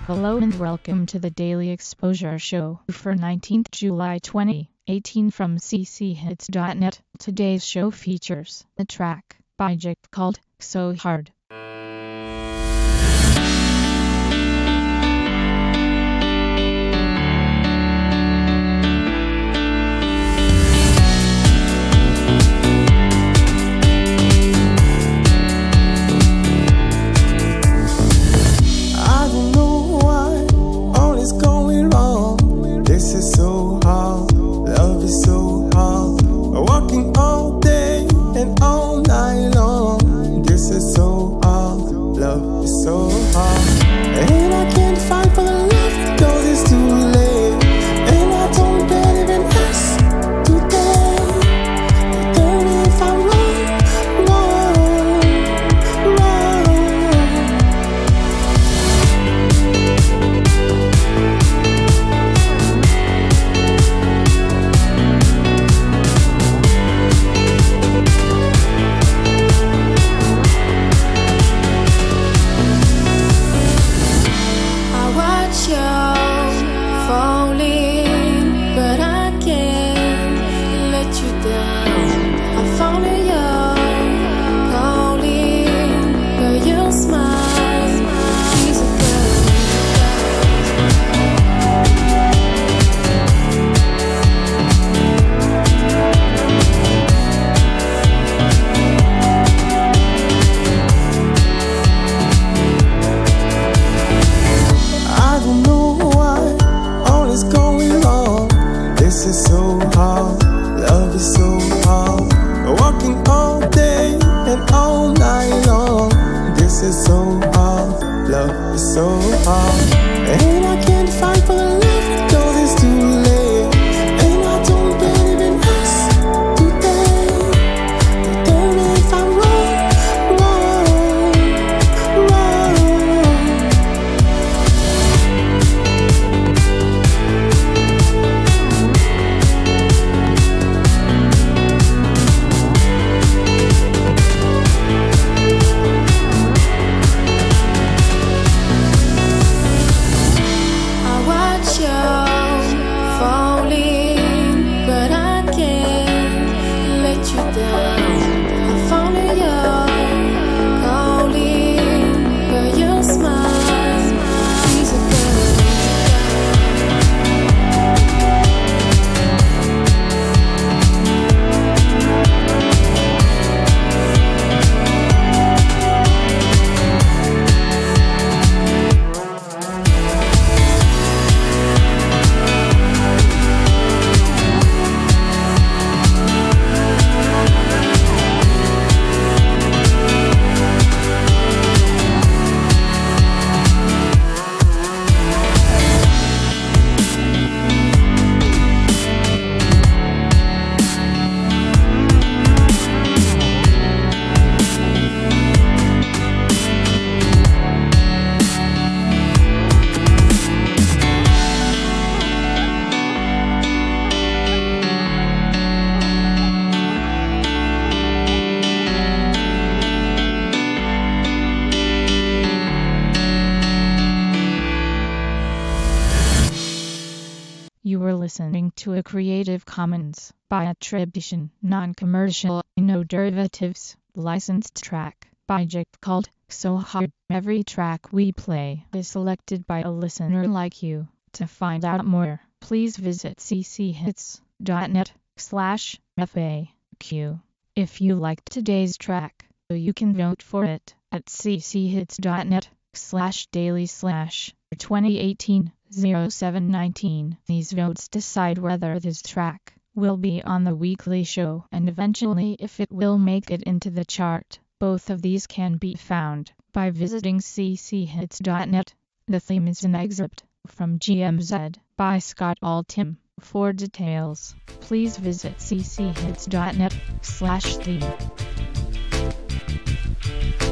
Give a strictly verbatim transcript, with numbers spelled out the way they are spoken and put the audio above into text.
Hello and welcome to the Daily Exposure Show for nineteenth July twenty eighteen from c c hits dot net. Today's show features a track by Jake called So Hard. This is so hard, love is so hard. Walking all day and all night long. This is so hard, love is so hard. And I can't fight for the love, cause it's too late. And I don't believe in us today. Tell me if I'm wrong, wrong, wrong. This is so hard, love is so hard. Walking all day and all night long. This is so hard, love is so hard. And I can't fight for the love, cause it's too late. And I don't believe in us today. Tell me if I'm wrong, wrong, wrong. You were listening to a Creative Commons by attribution, non-commercial, no derivatives, licensed track by Jake called So Hard. Every track we play is selected by a listener like you. To find out more, please visit c c hits dot net slash F A Q. If you liked today's track, you can vote for it at c c hits dot net slash daily slash twenty eighteen oh seven nineteen. These votes decide whether this track will be on the weekly show and eventually if it will make it into the chart. Both of these can be found by visiting c c hits dot net. The theme is an excerpt from G M Z by Scott Altham. For details, please visit c c hits dot net slash theme.